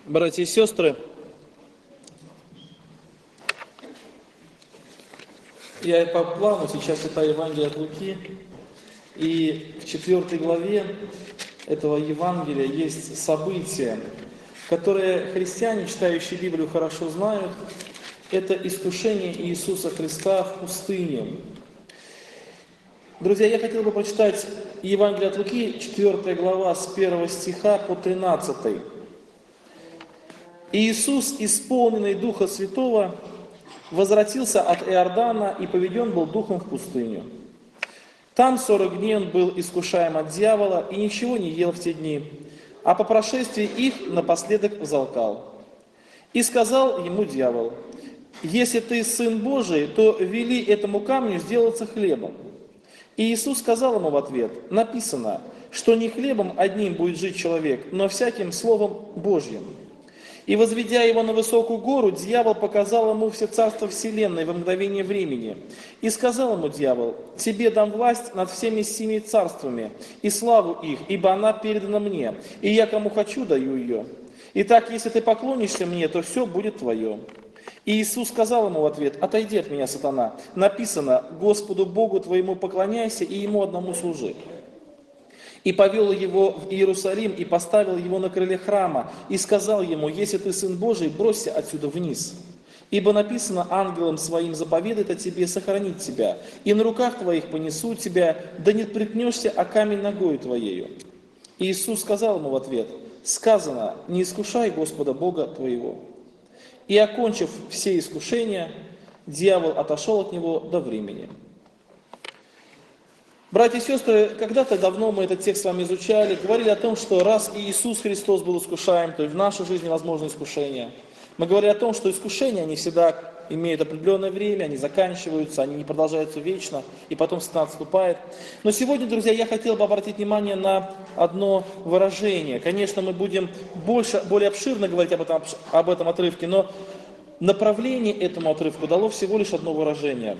Братья и сестры, я по плану сейчас читаю Евангелие от Луки, и в 4 главе этого Евангелия есть события, которые христиане, читающие Библию, хорошо знают. Это искушение Иисуса Христа в пустыне. Друзья, я хотел бы прочитать Евангелие от Луки, 4 глава, с 1 стиха по 13. Иисус, исполненный Духа Святого, возвратился от Иордана и поведен был Духом в пустыню. Там 40 дней он был искушаем от дьявола и ничего не ел в те дни, а по прошествии их напоследок взалкал. И сказал ему дьявол: «Если ты Сын Божий, то вели этому камню сделаться хлебом». И Иисус сказал ему в ответ: «Написано, что не хлебом одним будет жить человек, но всяким Словом Божьим». И, возведя его на высокую гору, дьявол показал ему все царства вселенной во мгновение времени. И сказал ему дьявол: «Тебе дам власть над всеми семи царствами и славу их, ибо она передана мне, и я кому хочу даю ее. Итак, если ты поклонишься мне, то все будет твое». И Иисус сказал ему в ответ: «Отойди от меня, сатана, написано: Господу Богу твоему поклоняйся и Ему одному служи». И повел его в Иерусалим, и поставил его на крыле храма, и сказал ему: «Если ты Сын Божий, бросься отсюда вниз. Ибо написано: ангелам своим заповедает о тебе сохранить тебя, и на руках твоих понесут тебя, да не приткнешься о камень ногою твоею». И Иисус сказал ему в ответ: «Сказано: не искушай Господа Бога твоего». И, окончив все искушения, дьявол отошел от него до времени. Братья и сестры, когда-то давно мы этот текст с вами изучали, говорили о том, что раз Иисус Христос был искушаем, то и в нашей жизни возможно искушение. Мы говорили о том, что искушения, они всегда имеют определенное время, они заканчиваются, они не продолжаются вечно, и потом сатана отступает. Но сегодня, друзья, я хотел бы обратить внимание на одно выражение. Конечно, мы будем более обширно говорить об этом отрывке, но направление этому отрывку дало всего лишь одно выражение.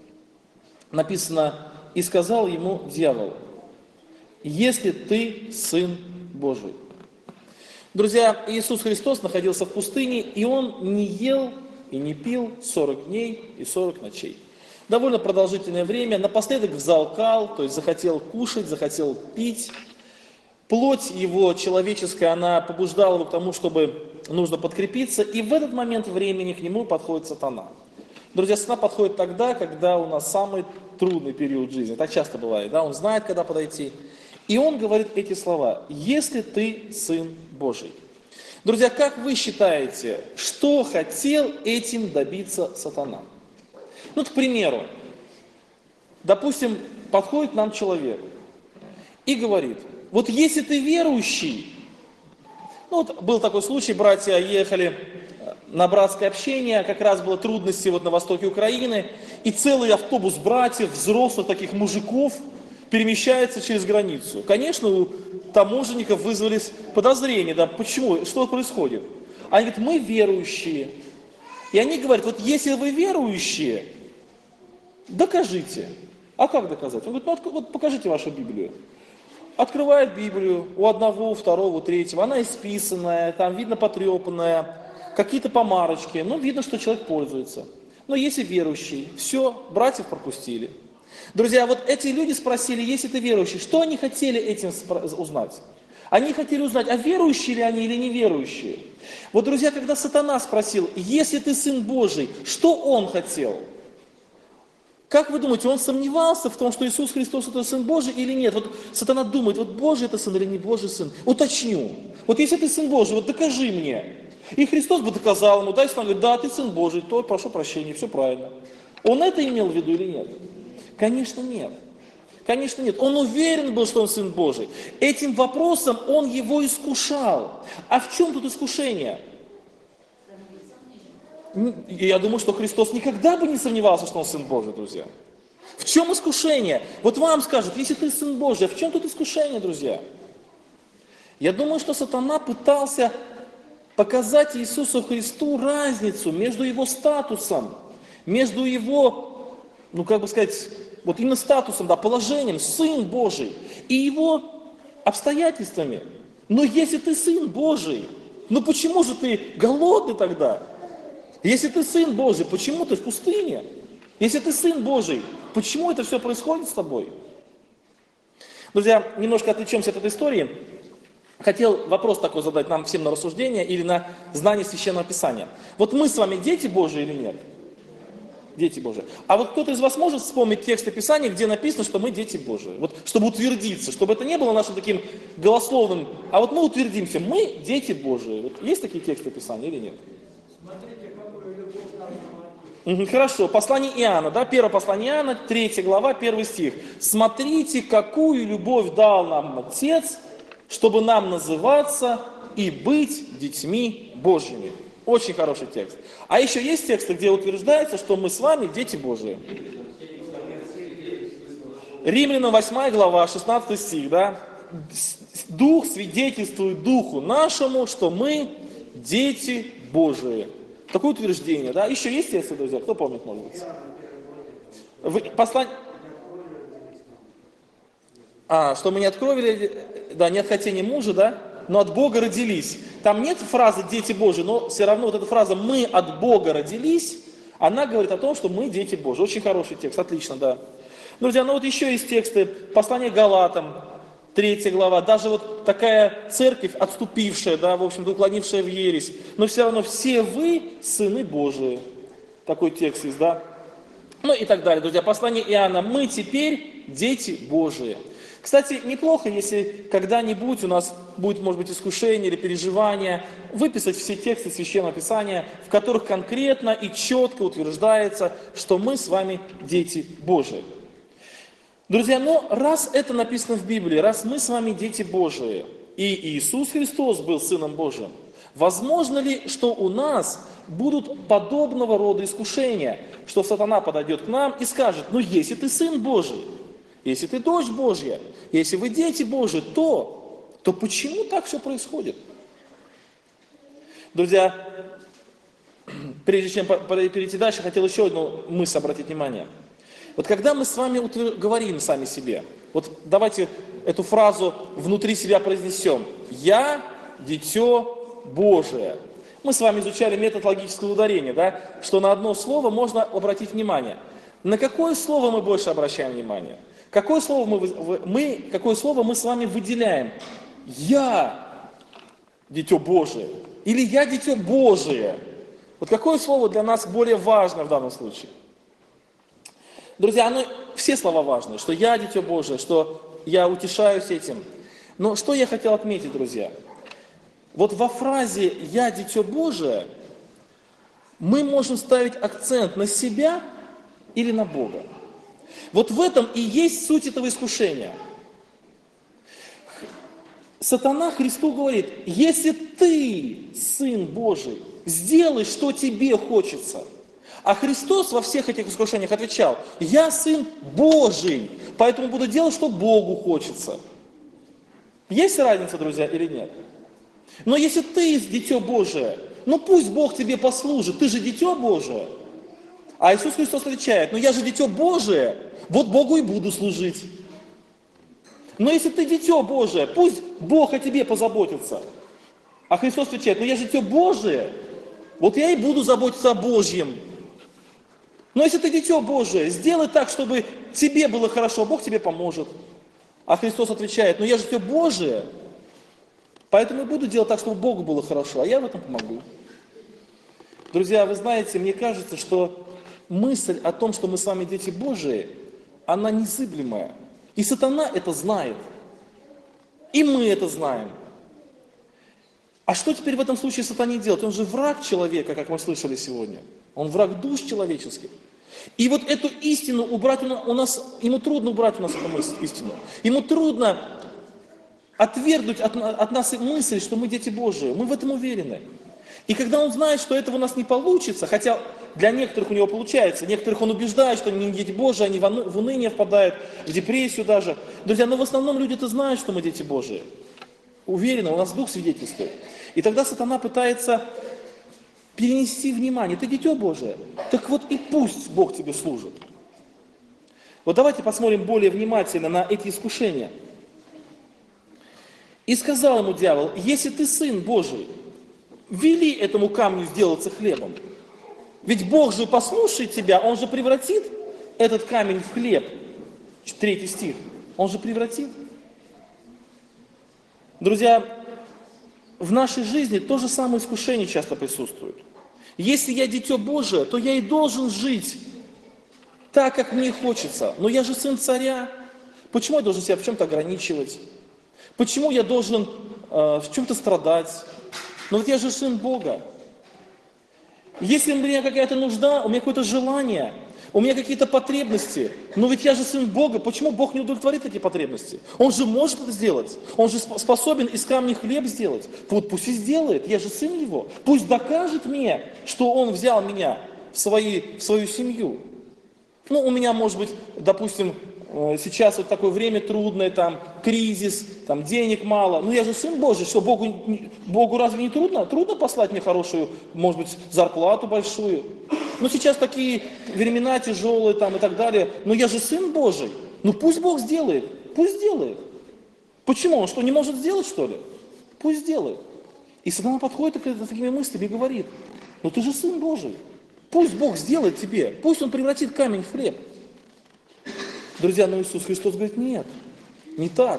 Написано: «И сказал ему дьявол: если ты Сын Божий». Друзья, Иисус Христос находился в пустыне, и Он не ел и не пил 40 дней и 40 ночей. Довольно продолжительное время. Напоследок взалкал, то есть захотел кушать, захотел пить. Плоть его человеческая, она побуждала его к тому, чтобы нужно подкрепиться. И в этот момент времени к нему подходит сатана. Друзья, сатана подходит тогда, когда у нас самый трудный период жизни. Так часто бывает, да? Он знает, когда подойти. И он говорит эти слова: «Если ты Сын Божий». Друзья, как вы считаете, что хотел этим добиться сатана? Ну, к примеру, допустим, подходит нам человек и говорит: вот если ты верующий, ну вот был такой случай, братья ехали на братское общение, как раз было трудности вот на востоке Украины, и целый автобус братьев, взрослых таких мужиков, перемещается через границу. Конечно, у таможенников вызвались подозрения, да, почему, что происходит? Они говорят: мы верующие. И они говорят: вот если вы верующие, докажите. А как доказать? Он говорит: ну вот покажите вашу Библию. Открывает Библию у одного, у второго, у третьего, она исписанная, там видно потрепанная, какие-то помарочки, ну видно, что человек пользуется. Но если верующий, все, братьев пропустили. Друзья, вот эти люди спросили: если ты верующий, что они хотели этим узнать? Они хотели узнать, а верующие ли они или неверующие. Вот, друзья, когда сатана спросил: если ты Сын Божий, что он хотел? Как вы думаете, он сомневался в том, что Иисус Христос это Сын Божий или нет? Вот сатана думает: вот Божий это Сын или не Божий Сын? Уточню. Вот если ты Сын Божий, вот докажи мне. И Христос бы доказал ему, да, и сатана говорит: да, ты Сын Божий, то прошу прощения, все правильно. Он это имел в виду или нет? Конечно, нет. Конечно, нет. Он уверен был, что он Сын Божий. Этим вопросом он его искушал. А в чем тут искушение? Я думаю, что Христос никогда бы не сомневался, что он Сын Божий, друзья. В чем искушение? Вот вам скажут: если ты Сын Божий, а в чем тут искушение, друзья? Я думаю, что сатана пытался показать Иисусу Христу разницу между его статусом, между его, ну как бы сказать, вот именно статусом, да, положением, Сын Божий, и его обстоятельствами. Но если ты Сын Божий, Ну почему же ты голодный тогда? Если ты Сын Божий, почему ты в пустыне? Если ты Сын Божий, почему это все происходит с тобой? Друзья, немножко отвлечемся от этой истории. Хотел вопрос такой задать нам всем на рассуждение или на знание Священного Писания. Вот мы с вами дети Божии или нет? Дети Божии. А вот кто-то из вас может вспомнить тексты Писания, где написано, что мы дети Божии? Вот чтобы утвердиться, чтобы это не было нашим таким голословным, а вот мы утвердимся, мы дети Божии. Вот есть такие тексты Писания или нет? Хорошо, послание Иоанна, да, первое послание Иоанна, 3 глава, 1 стих. «Смотрите, какую любовь дал нам Отец, чтобы нам называться и быть детьми Божьими». Очень хороший текст. А еще есть тексты, где утверждается, что мы с вами дети Божии. Римлянам 8 глава, 16 стих, да. «Дух свидетельствует Духу нашему, что мы дети Божии». Такое утверждение, да. Еще есть тексты, друзья? Кто помнит, может быть? Что мы не от крови, да, не от хотения мужа, да, но от Бога родились. Там нет фразы «дети Божьи», но все равно вот эта фраза «мы от Бога родились», она говорит о том, что мы дети Божьи. Очень хороший текст, отлично, да. Друзья, ну вот еще есть тексты, послание Галатам, 3 глава, даже вот такая церковь, отступившая, да, в общем-то, уклонившая в ересь, но все равно все вы сыны Божии. Такой текст есть, да. Ну и так далее, друзья. Послание Иоанна, мы теперь дети Божии. Кстати, неплохо, если когда-нибудь у нас будет, может быть, искушение или переживание, выписать все тексты Священного Писания, в которых конкретно и четко утверждается, что мы с вами дети Божии. Друзья, но раз это написано в Библии, раз мы с вами дети Божии, и Иисус Христос был Сыном Божьим, возможно ли, что у нас будут подобного рода искушения, что сатана подойдет к нам и скажет: ну если ты Сын Божий, если ты дочь Божья, если вы дети Божьи, то почему так все происходит? Друзья, прежде чем перейти дальше, хотел еще одну мысль обратить внимание. Вот когда мы с вами говорим сами себе, вот давайте эту фразу внутри себя произнесем. «Я дитё Божие». Мы с вами изучали метод логического ударения, да, что на одно слово можно обратить внимание. На какое слово мы больше обращаем внимание? Какое слово мы с вами выделяем? «Я дитё Божие» или «Я дитё Божие». Вот какое слово для нас более важно в данном случае? Друзья, все слова важны, что я дитё Божие, что я утешаюсь этим. Но что я хотел отметить, друзья? Вот во фразе «я дитё Божие» мы можем ставить акцент на себя или на Бога. Вот в этом и есть суть этого искушения. Сатана Христу говорит: если ты Сын Божий, сделай, что тебе хочется. А Христос во всех этих искушениях отвечал: я Сын Божий, поэтому буду делать, что Богу хочется. Есть разница, друзья, или нет? Но если ты дитё Божие, ну пусть Бог тебе послужит, ты же дитё Божие. А Иисус Христос отвечает: ну я же дитё Божие, вот Богу и буду служить. Но если ты дитё Божие, пусть Бог о тебе позаботится. А Христос отвечает: ну я же дитё Божие, вот я и буду заботиться о Божьем. Но если ты дитё Божие, сделай так, чтобы тебе было хорошо, Бог тебе поможет. А Христос отвечает: ну я же дитё Божие, поэтому и буду делать так, чтобы Богу было хорошо, а я в этом помогу. Друзья, вы знаете, мне кажется, что мысль о том, что мы с вами дети Божии, она незыблемая. И сатана это знает. И мы это знаем. А что теперь в этом случае сатане делать? Он же враг человека, как мы слышали сегодня. Он враг душ человеческих. И вот эту истину убрать ему трудно убрать у нас эту истину. Ему трудно отвергнуть от нас мысль, что мы дети Божии. Мы в этом уверены. И когда он знает, что этого у нас не получится, хотя для некоторых у него получается, некоторых он убеждает, что они не дети Божии, они в уныние впадают, в депрессию даже. Друзья, но в основном люди-то знают, что мы дети Божии. Уверены, у нас Дух свидетельствует. И тогда сатана пытается перенести внимание. Ты дитё Божие, так вот и пусть Бог тебе служит. Вот давайте посмотрим более внимательно на эти искушения. И сказал ему дьявол: если ты Сын Божий, вели этому камню сделаться хлебом. Ведь Бог же послушает тебя, Он же превратит этот камень в хлеб. 3 стих. Он же превратит. Друзья, в нашей жизни то же самое искушение часто присутствует. Если я дитё Божие, то я и должен жить так, как мне хочется. Но я же сын царя. Почему я должен себя в чем-то ограничивать? Почему я должен в чем-то страдать? Но вот я же сын Бога. Если у меня какая-то нужда, у меня какое-то желание, у меня какие-то потребности, но ведь я же сын Бога, почему Бог не удовлетворит эти потребности? Он же может это сделать, Он же способен из камня хлеб сделать. Вот пусть и сделает, я же сын Его. Пусть докажет мне, что Он взял меня в свою семью. Ну, у меня, может быть, допустим, сейчас вот такое время трудное, там, кризис, там, денег мало. Ну, я же сын Божий, что Богу разве не трудно? Трудно послать мне хорошую, может быть, зарплату большую. Ну, сейчас такие времена тяжелые, там, и так далее. Но я же сын Божий. Ну, пусть Бог сделает, пусть сделает. Почему? Он что, не может сделать, что ли? Пусть сделает. И сатана подходит к такими мыслями и говорит: ну, ты же сын Божий. Пусть Бог сделает тебе, пусть Он превратит камень в хлеб. Друзья, но Иисус Христос говорит: нет, не так.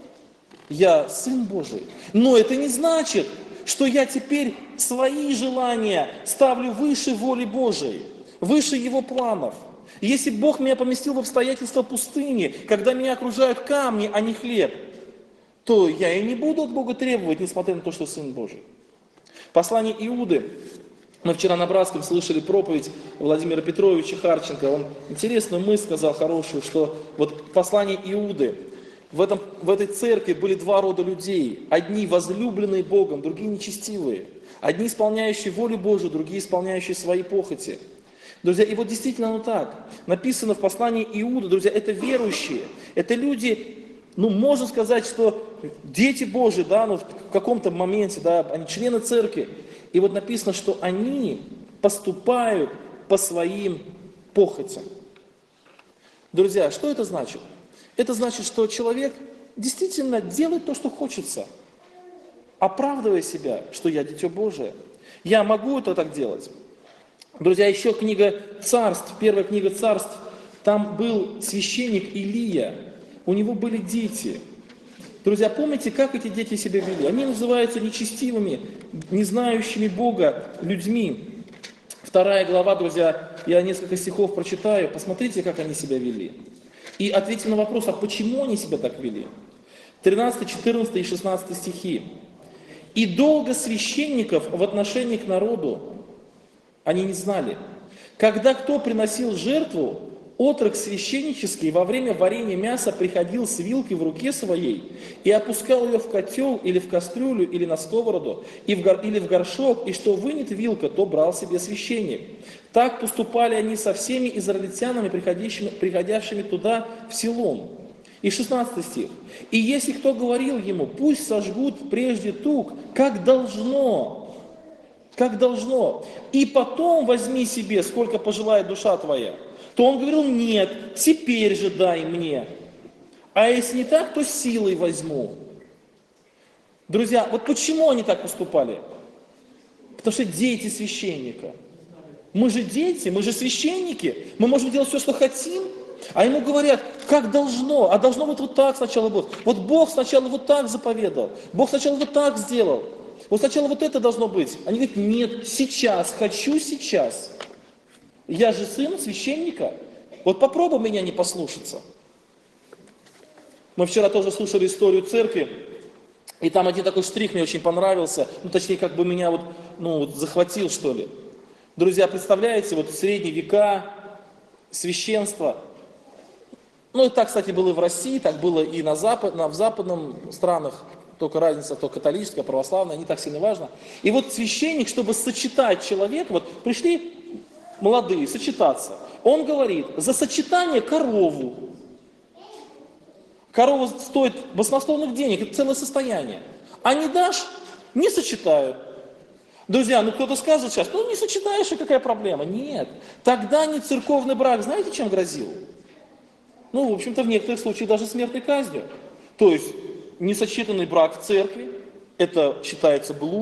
Я сын Божий. Но это не значит, что я теперь свои желания ставлю выше воли Божией, выше Его планов. Если Бог меня поместил в обстоятельства пустыни, когда меня окружают камни, а не хлеб, то я и не буду от Бога требовать, несмотря на то, что сын Божий. Послание Иуды. Мы вчера на Братском слышали проповедь Владимира Петровича Харченко. Он интересную мысль сказал, хорошую, что вот послание Иуды, в этой церкви были два рода людей. Одни возлюбленные Богом, другие нечестивые. Одни исполняющие волю Божию, другие исполняющие свои похоти. Друзья, и вот действительно оно так. Написано в послании Иуды, друзья, это верующие. Это люди, ну, можно сказать, что дети Божьи, да, ну, в каком-то моменте, да, они члены церкви. И вот написано, что они поступают по своим похотям. Друзья, что это значит? Это значит, что человек действительно делает то, что хочется, оправдывая себя, что я дитё Божие. Я могу это так делать. Друзья, еще книга Царств, первая книга Царств, там был священник Илия, у него были дети. Друзья, помните, как эти дети себя вели? Они называются нечестивыми, не знающими Бога людьми. 2 глава, друзья, я несколько стихов прочитаю, посмотрите, как они себя вели. И ответьте на вопрос, а почему они себя так вели? 13, 14 и 16 стихи. «И долго священников в отношении к народу они не знали. Когда кто приносил жертву, отрок священнический во время варения мяса приходил с вилкой в руке своей и опускал ее в котел или в кастрюлю или на сковороду или в горшок, и что вынет вилка, то брал себе священник. Так поступали они со всеми израильтянами, приходящими туда в селом». И 16 стих. «И если кто говорил ему, пусть сожгут прежде тук, как должно, и потом возьми себе, сколько пожелает душа твоя, то он говорил: нет, теперь же дай мне. А если не так, то силой возьму». Друзья, вот почему они так поступали? Потому что дети священника. Мы же дети, мы же священники, мы можем делать все, что хотим. А ему говорят, как должно, а должно быть вот так сначала было. Вот Бог сначала вот так заповедал, Бог сначала вот так сделал. Вот сначала вот это должно быть. Они говорят: нет, сейчас, хочу сейчас. Я же сын священника. Вот попробуй меня не послушаться. Мы вчера тоже слушали историю церкви, и там один такой штрих мне очень понравился, ну точнее как бы меня вот захватил, что ли. Друзья, представляете, вот в средние века священство, ну и так, кстати, было и в России, так было и в западных странах, только разница, то католическая, православная, не так сильно важно. И вот священник, чтобы сочетать человека, вот пришли молодые сочетаться, он говорит: за сочетание корову. Корова стоит баснословных денег, это целое состояние. А не дашь, не сочетают. Друзья, ну кто-то скажет сейчас: ну не сочетаешь, и какая проблема? Нет. Тогда не церковный брак, знаете, чем грозил? Ну, в общем-то, в некоторых случаях даже смертной казнью. То есть, несочетанный брак в церкви, это считается блуд.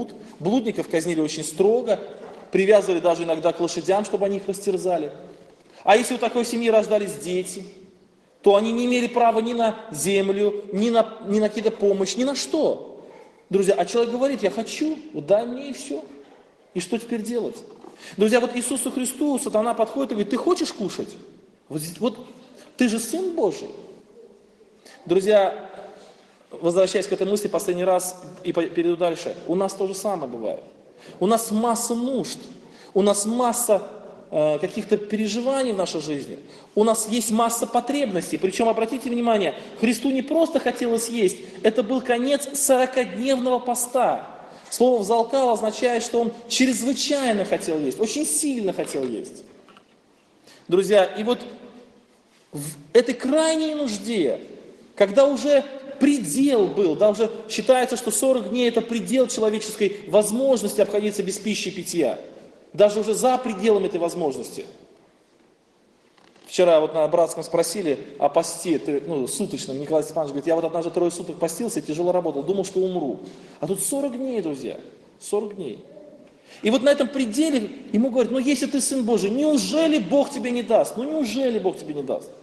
Блудников казнили очень строго, привязывали даже иногда к лошадям, чтобы они их растерзали. А если у такой семьи рождались дети, то они не имели права ни на землю, ни на какие-то помощь, ни на что. Друзья, а человек говорит, я хочу, вот дай мне и все. И что теперь делать? Друзья, вот Иисусу Христу сатана подходит и говорит, ты хочешь кушать? Вот ты же Сын Божий. Друзья, возвращаясь к этой мысли последний раз и перейду дальше, у нас то же самое бывает. У нас масса нужд, у нас масса каких-то переживаний в нашей жизни, у нас есть масса потребностей. Причем, обратите внимание, Христу не просто хотелось есть, это был конец 40-дневного поста. Слово «взалкал» означает, что он чрезвычайно хотел есть, очень сильно хотел есть. Друзья, и вот в этой крайней нужде, когда уже предел был, да, уже считается, что 40 дней это предел человеческой возможности обходиться без пищи и питья. Даже уже за пределами этой возможности. Вчера вот на братском спросили о посте, суточном. Николай Степанович говорит, я вот однажды 3 суток постился, тяжело работал, думал, что умру. А тут 40 дней, друзья, 40 дней. И вот на этом пределе ему говорят, если ты Сын Божий, неужели Бог тебе не даст? Неужели Бог тебе не даст?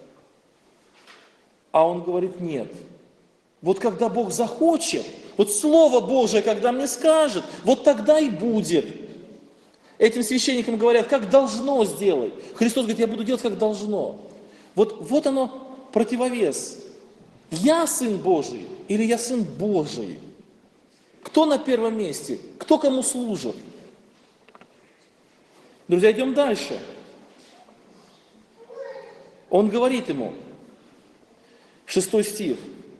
А он говорит, нет. Вот когда Бог захочет, вот Слово Божие, когда мне скажет, вот тогда и будет. Этим священникам говорят, как должно сделай. Христос говорит, я буду делать, как должно. Вот оно противовес. Я Сын Божий или я Сын Божий? Кто на первом месте? Кто кому служит? Друзья, идем дальше. Он говорит ему, 6 стих.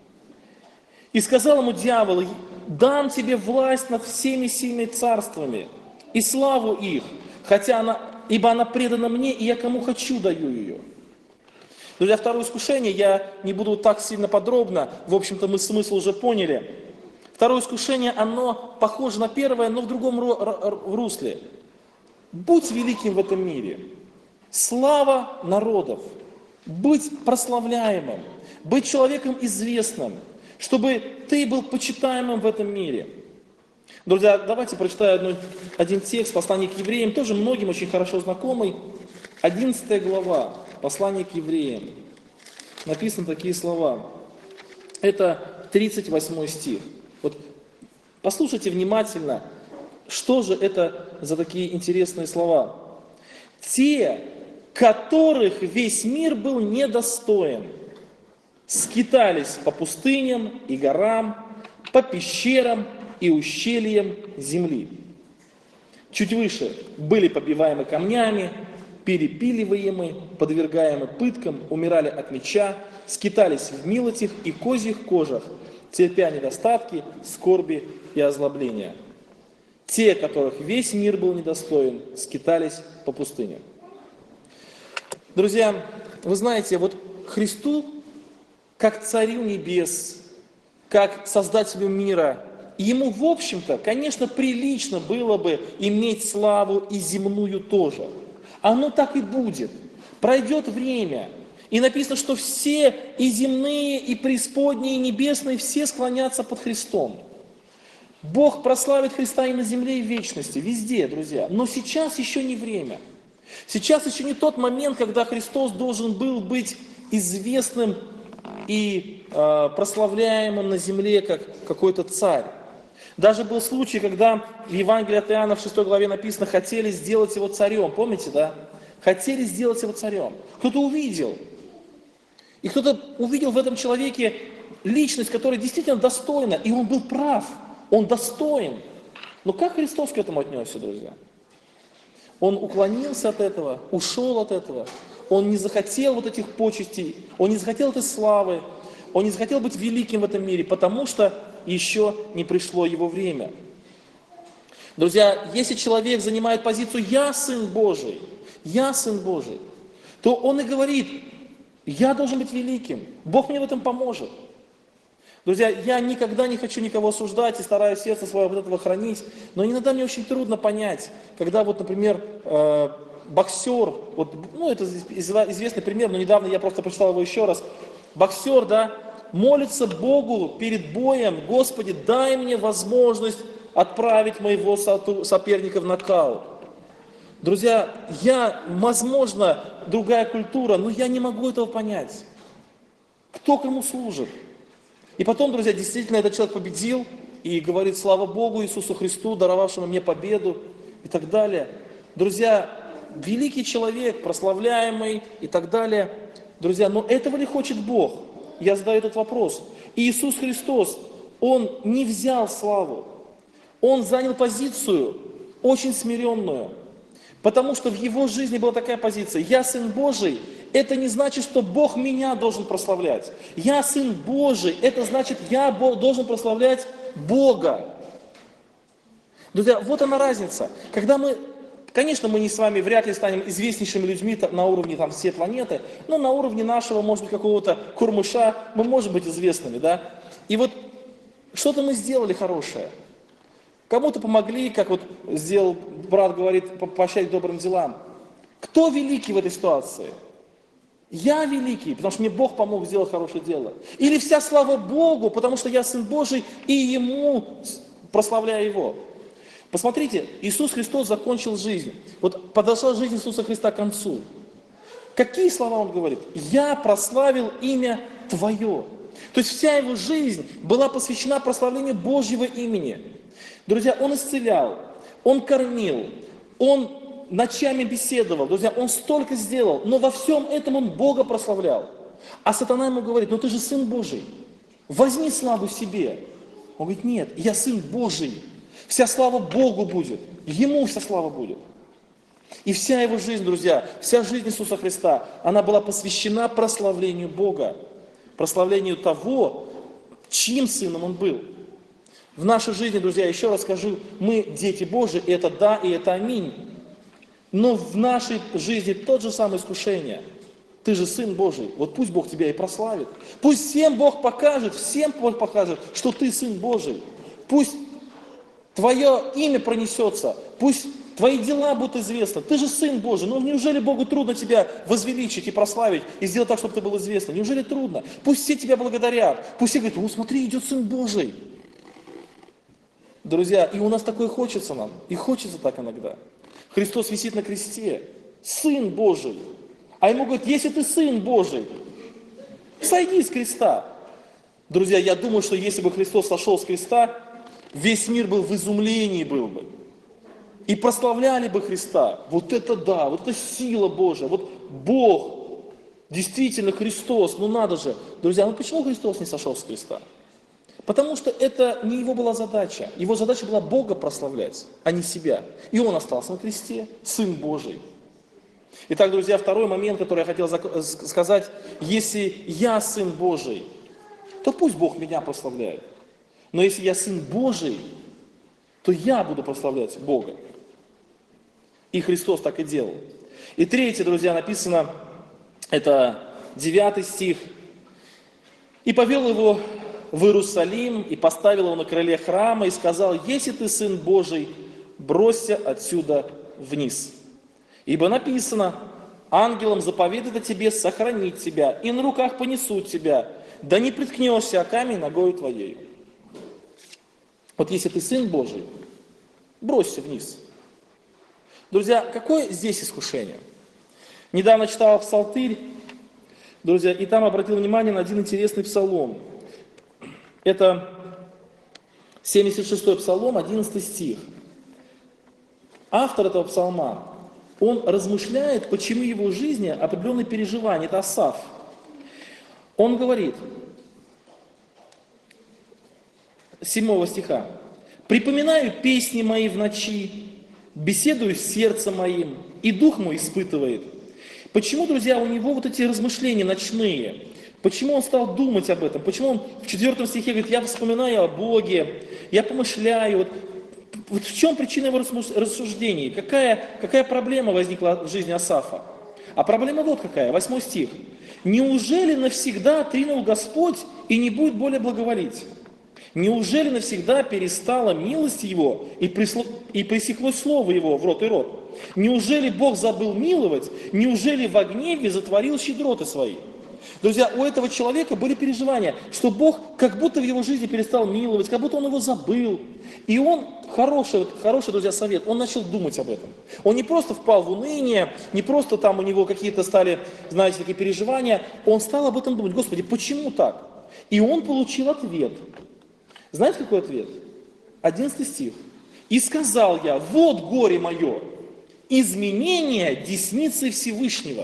И сказал ему дьявол, дам тебе власть над всеми сильными царствами и славу их, ибо она предана мне, и я кому хочу даю ее. Друзья, второе искушение, я не буду так сильно подробно, в общем-то мы смысл уже поняли. Второе искушение, оно похоже на первое, но в другом русле. Будь великим в этом мире. Слава народов. Быть прославляемым. Быть человеком известным. Чтобы ты был почитаемым в этом мире. Друзья, давайте прочитаю один текст, послание к евреям, тоже многим очень хорошо знакомый. 11 глава, послание к евреям. Написаны такие слова. Это 38 стих. Вот послушайте внимательно, что же это за такие интересные слова. Те, которых весь мир был недостоин, скитались по пустыням и горам, по пещерам и ущельям земли. Чуть выше были побиваемы камнями, перепиливаемы, подвергаемы пыткам, умирали от меча, скитались в милотях и козьих кожах, терпя недостатки, скорби и озлобления. Те, которых весь мир был недостоин, скитались по пустыням. Друзья, вы знаете, вот Христу, как Царю Небес, как Создателю мира, ему, в общем-то, конечно, прилично было бы иметь славу и земную тоже. Оно так и будет. Пройдет время, и написано, что все и земные, и преисподние, и небесные, все склонятся под Христом. Бог прославит Христа и на земле, и в вечности, везде, друзья. Но сейчас еще не время. Сейчас еще не тот момент, когда Христос должен был быть известным и прославляемым на земле, как какой-то царь. Даже был случай, когда в Евангелии от Иоанна в 6 главе написано, хотели сделать его царем. Помните, да? Хотели сделать его царем. Кто-то увидел. И кто-то увидел в этом человеке личность, которая действительно достойна. И он был прав. Он достоин. Но как Христос к этому отнесся, друзья? Он уклонился от этого, ушел от этого. Он не захотел вот этих почестей, он не захотел этой славы, он не захотел быть великим в этом мире, потому что еще не пришло его время. Друзья, если человек занимает позицию «я Сын Божий», то он и говорит, я должен быть великим, Бог мне в этом поможет. Друзья, я никогда не хочу никого осуждать и стараюсь сердце свое от этого хранить, но иногда мне очень трудно понять, когда вот, например, боксер, это известный пример, но недавно я просто прочитал его еще раз, боксер, да, молится Богу перед боем, Господи, дай мне возможность отправить моего соперника в нокаут. Друзья, возможно, другая культура, но я не могу этого понять. Кто кому служит? И потом, друзья, действительно этот человек победил и говорит: слава Богу, Иисусу Христу, даровавшему мне победу и так далее. Друзья, великий человек, прославляемый и так далее. Друзья, но этого ли хочет Бог? Я задаю этот вопрос. И Иисус Христос, Он не взял славу. Он занял позицию очень смиренную. Потому что в Его жизни была такая позиция: я Сын Божий, это не значит, что Бог меня должен прославлять. Я Сын Божий, это значит, я должен прославлять Бога. Друзья, вот она разница. Когда конечно, мы не с вами вряд ли станем известнейшими людьми на уровне всей планеты, но на уровне нашего, может быть, какого-то Курмыша мы можем быть известными, да? И вот что-то мы сделали хорошее. Кому-то помогли, как вот сделал брат, говорит, поощрять добрым делам. Кто великий в этой ситуации? Я великий, потому что мне Бог помог сделать хорошее дело. Или вся слава Богу, потому что я Сын Божий и Ему прославляю Его. Посмотрите, Иисус Христос закончил жизнь. Вот подошла жизнь Иисуса Христа к концу. Какие слова Он говорит? «Я прославил имя Твое». То есть вся Его жизнь была посвящена прославлению Божьего имени. Друзья, Он исцелял, Он кормил, Он ночами беседовал. Друзья, Он столько сделал, но во всем этом Он Бога прославлял. А сатана Ему говорит: ну ты же Сын Божий, возьми славу себе. Он говорит: нет, я Сын Божий, вся слава Богу будет, Ему вся слава будет. И вся Его жизнь, друзья, вся жизнь Иисуса Христа, она была посвящена прославлению Бога, прославлению того, чьим Сыном Он был. В нашей жизни, друзья, еще раз скажу, мы дети Божьи, и это да, и это аминь. Но в нашей жизни тот же самое искушение. Ты же Сын Божий, вот пусть Бог тебя и прославит. Пусть всем Бог покажет, что ты Сын Божий. Пусть твое имя пронесется, пусть твои дела будут известны. Ты же Сын Божий, ну неужели Богу трудно тебя возвеличить и прославить, и сделать так, чтобы ты был известен? Неужели трудно? Пусть все тебя благодарят, пусть все говорят: смотри, идет Сын Божий. Друзья, и у нас такое хочется нам, и хочется так иногда. Христос висит на кресте, Сын Божий. А Ему говорят: если ты Сын Божий, сойди с креста. Друзья, я думаю, что если бы Христос сошел с креста, весь мир был в изумлении был бы. И прославляли бы Христа. Вот это да, вот это сила Божия, вот Бог, действительно Христос, ну надо же. Друзья, ну почему Христос не сошел с креста? Потому что это не Его была задача. Его задача была Бога прославлять, а не себя. И Он остался на кресте, Сын Божий. Итак, друзья, второй момент, который я хотел сказать: если я Сын Божий, то пусть Бог меня прославляет. Но если я Сын Божий, то я буду прославлять Бога. И Христос так и делал. И третье, друзья, написано, это 9 стих. «И повел его в Иерусалим, и поставил его на крыле храма, и сказал: если ты Сын Божий, бросься отсюда вниз. Ибо написано: ангелам заповедано тебе сохранить тебя, и на руках понесут тебя, да не приткнешься о камень ногою твоей». Вот если ты Сын Божий, бросься вниз. Друзья, какое здесь искушение? Недавно читал Псалтырь, друзья, и там обратил внимание на один интересный псалом. Это 76-й псалом, 11 стих. Автор этого псалма, он размышляет, почему в его жизни определенные переживания. Это Асаф. Он говорит, 7 стиха: «Припоминаю песни мои в ночи, беседую с сердцем моим, и дух мой испытывает». Почему, друзья, у него вот эти размышления ночные? Почему он стал думать об этом? Почему он в 4 стихе говорит: я вспоминаю о Боге, я помышляю. Вот в чем причина его рассуждений? Какая проблема возникла в жизни Асафа? А проблема вот какая, 8 стих. «Неужели навсегда тринул Господь и не будет более благоволить? Неужели навсегда перестала милость Его и пресекло слово Его в рот и рот? Неужели Бог забыл миловать? Неужели во гневе затворил щедроты свои?» Друзья, у этого человека были переживания, что Бог как будто в его жизни перестал миловать, как будто он его забыл. И он, хороший, друзья, совет, он начал думать об этом. Он не просто впал в уныние, не просто там у него какие-то стали, знаете, такие переживания, он стал об этом думать. Господи, почему так? И он получил ответ. Знаете, какой ответ? 11 стих. «И сказал я, вот горе мое, изменение десницы Всевышнего».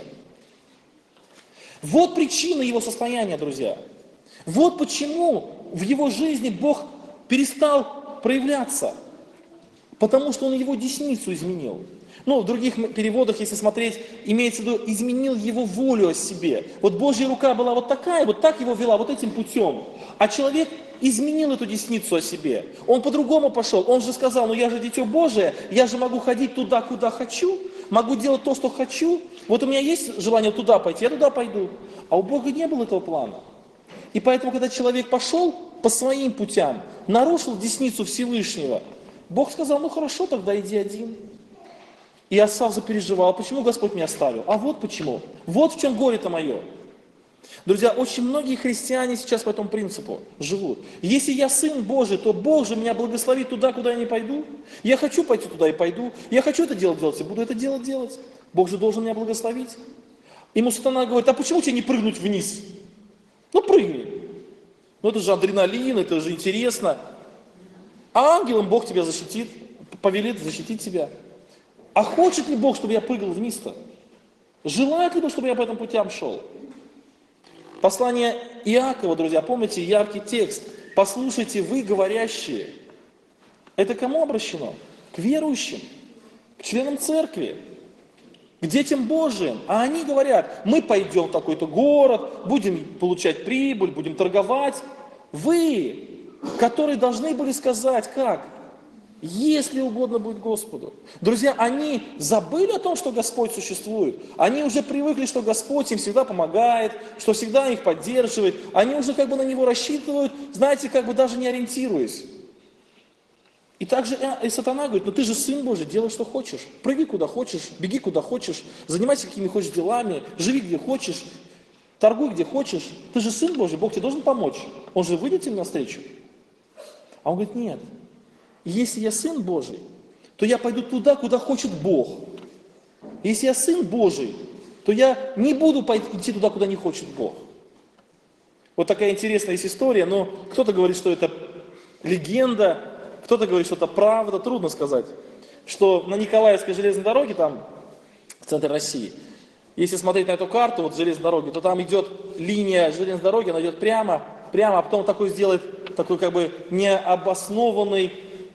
Вот причина его состояния, друзья. Вот почему в его жизни Бог перестал проявляться. Потому что он его десницу изменил. Ну, в других переводах, если смотреть, имеется в виду, изменил его волю о себе. Вот Божья рука была вот такая, вот так его вела, вот этим путем. А человек изменил эту десницу о себе. Он по-другому пошел. Он же сказал, ну я же дитё Божие, я же могу ходить туда, куда хочу, могу делать то, что хочу. Вот у меня есть желание туда пойти, я туда пойду. А у Бога не было этого плана. И поэтому, когда человек пошел по своим путям, нарушил десницу Всевышнего, Бог сказал, ну хорошо, тогда иди один. И Асав запереживал, почему Господь меня оставил? А вот почему. Вот в чем горе-то мое. Друзья, очень многие христиане сейчас по этому принципу живут. Если я сын Божий, то Бог же меня благословит туда, куда я не пойду. Я хочу пойти туда и пойду. Я хочу это делать, и буду это делать. Бог же должен меня благословить. Ему сатана говорит, а почему тебе не прыгнуть вниз? Ну прыгни. Ну это же адреналин, это же интересно. А ангелом Бог тебя защитит, повелит защитить тебя. А хочет ли Бог, чтобы я прыгал вниз-то? Желает ли Бог, чтобы я по этому путям шел? Послание Иакова, друзья, помните, яркий текст. Послушайте, вы, говорящие. Это кому обращено? К верующим, к членам церкви, к детям Божиим. А они говорят, мы пойдем в такой-то город, будем получать прибыль, будем торговать. Вы, которые должны были сказать, как? Если угодно будет Господу. Друзья, они забыли о том, что Господь существует. Они уже привыкли, что Господь им всегда помогает, что всегда их поддерживает. Они уже как бы на Него рассчитывают, знаете, как бы даже не ориентируясь. И также и сатана говорит, ну ты же Сын Божий, делай, что хочешь. Прыгай куда хочешь, беги куда хочешь, занимайся какими хочешь делами, живи где хочешь, торгуй где хочешь. Ты же Сын Божий, Бог тебе должен помочь. Он же выйдет тебе навстречу. А он говорит, нет. Если я Сын Божий, то я пойду туда, куда хочет Бог. Если я Сын Божий, то я не буду идти туда, куда не хочет Бог. Вот такая интересная есть история, но кто-то говорит, что это легенда, кто-то говорит, что это правда, трудно сказать. Что на Николаевской железной дороге, там, в центре России, если смотреть на эту карту вот железной дороги, то там идет линия железной дороги, она идет прямо, а потом такой сделает, такой как бы необоснованный,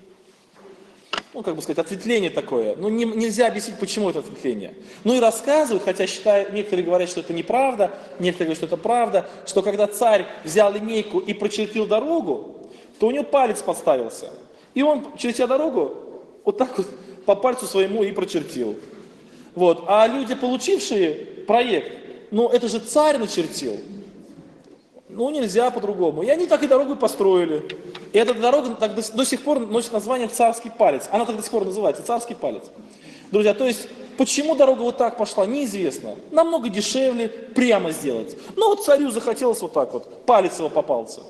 ну, как бы сказать, ответвление такое. Ну, нельзя объяснить, почему это ответвление. Ну и рассказывают, хотя некоторые говорят, что это неправда, некоторые говорят, что это правда, что когда царь взял линейку и прочертил дорогу, то у него палец подставился. И он, чертя дорогу, вот так вот по пальцу своему и прочертил. Вот. А люди, получившие проект, ну это же царь начертил. Ну, нельзя по-другому. И они так и дорогу построили. И эта дорога так до сих пор носит название «Царский палец». Она так до сих пор называется «Царский палец». Друзья, то есть, почему дорога вот так пошла, неизвестно. Намного дешевле прямо сделать. Но вот царю захотелось вот так вот, палец его попался.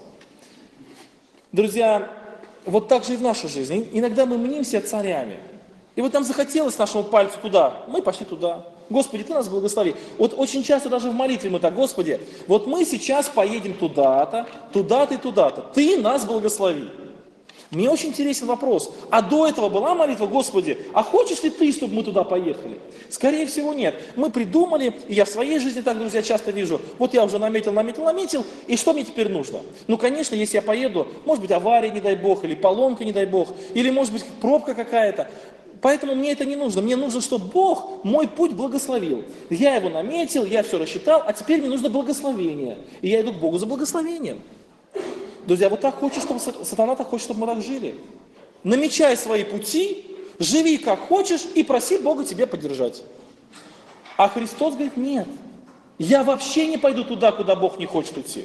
Друзья, вот так же и в нашей жизни. Иногда мы мнимся царями. И вот нам захотелось нашему пальцу туда, мы пошли туда. Господи, Ты нас благослови. Вот очень часто даже в молитве мы так, Господи, вот мы сейчас поедем туда-то, туда-то и туда-то. Ты нас благослови. Мне очень интересен вопрос. А до этого была молитва, Господи, а хочешь ли Ты, чтобы мы туда поехали? Скорее всего, нет. Мы придумали, и я в своей жизни так, друзья, часто вижу, вот я уже наметил, и что мне теперь нужно? Ну, конечно, если я поеду, может быть, авария, не дай Бог, или поломка, не дай Бог, или, может быть, пробка какая-то. Поэтому мне это не нужно. Мне нужно, чтобы Бог мой путь благословил. Я его наметил, я все рассчитал, а теперь мне нужно благословение. И я иду к Богу за благословением. Друзья, вот так хочет, чтобы сатана так хочет, чтобы мы так жили. Намечай свои пути, живи как хочешь и проси Бога тебе поддержать. А Христос говорит, нет, я вообще не пойду туда, куда Бог не хочет идти.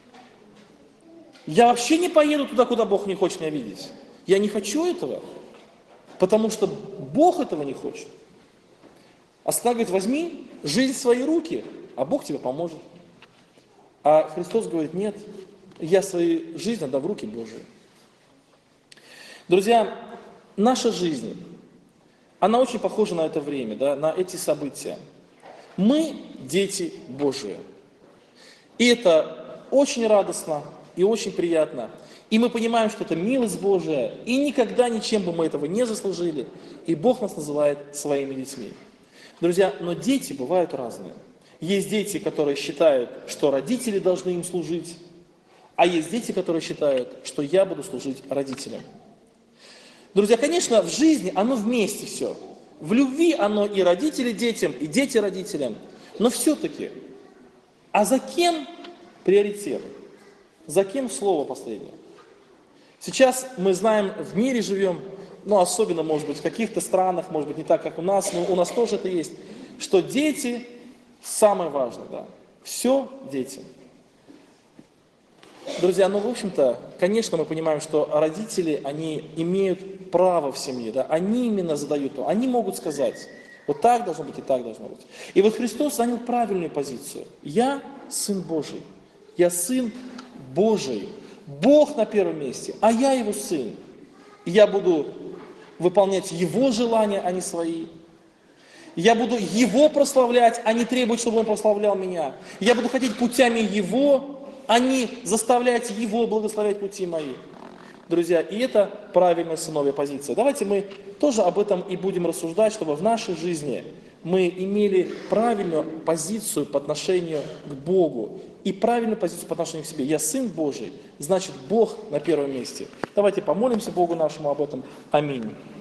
Я вообще не поеду туда, куда Бог не хочет меня видеть. Я не хочу этого. Потому что Бог этого не хочет. А сатана говорит, возьми жизнь в свои руки, а Бог тебе поможет. А Христос говорит, нет, я свою жизнь отдам в руки Божии. Друзья, наша жизнь, она очень похожа на это время, да, на эти события. Мы дети Божии. И это очень радостно и очень приятно. И мы понимаем, что это милость Божия, и никогда ничем бы мы этого не заслужили. И Бог нас называет своими детьми. Друзья, но дети бывают разные. Есть дети, которые считают, что родители должны им служить, а есть дети, которые считают, что я буду служить родителям. Друзья, конечно, в жизни оно вместе все. В любви оно и родители детям, и дети родителям. Но все-таки, а за кем приоритет? За кем слово последнее? Сейчас мы знаем, в мире живем, ну особенно, может быть, в каких-то странах, может быть, не так, как у нас, но у нас тоже это есть, что дети самое важное, да. Все дети. Друзья, ну, в общем-то, конечно, мы понимаем, что родители, они имеют право в семье, да, они именно задают то, они могут сказать, вот так должно быть и так должно быть. И вот Христос занял правильную позицию. Я Сын Божий, я Сын Божий, Бог на первом месте, а я Его Сын. И я буду выполнять Его желания, а не свои. Я буду Его прославлять, а не требовать, чтобы Он прославлял меня. Я буду ходить путями Его, а не заставлять Его благословлять пути мои. Друзья, и это правильная сыновья позиция. Давайте мы тоже об этом и будем рассуждать, чтобы в нашей жизни мы имели правильную позицию по отношению к Богу и правильную позицию по отношению к себе. Я Сын Божий, значит Бог на первом месте. Давайте помолимся Богу нашему об этом. Аминь.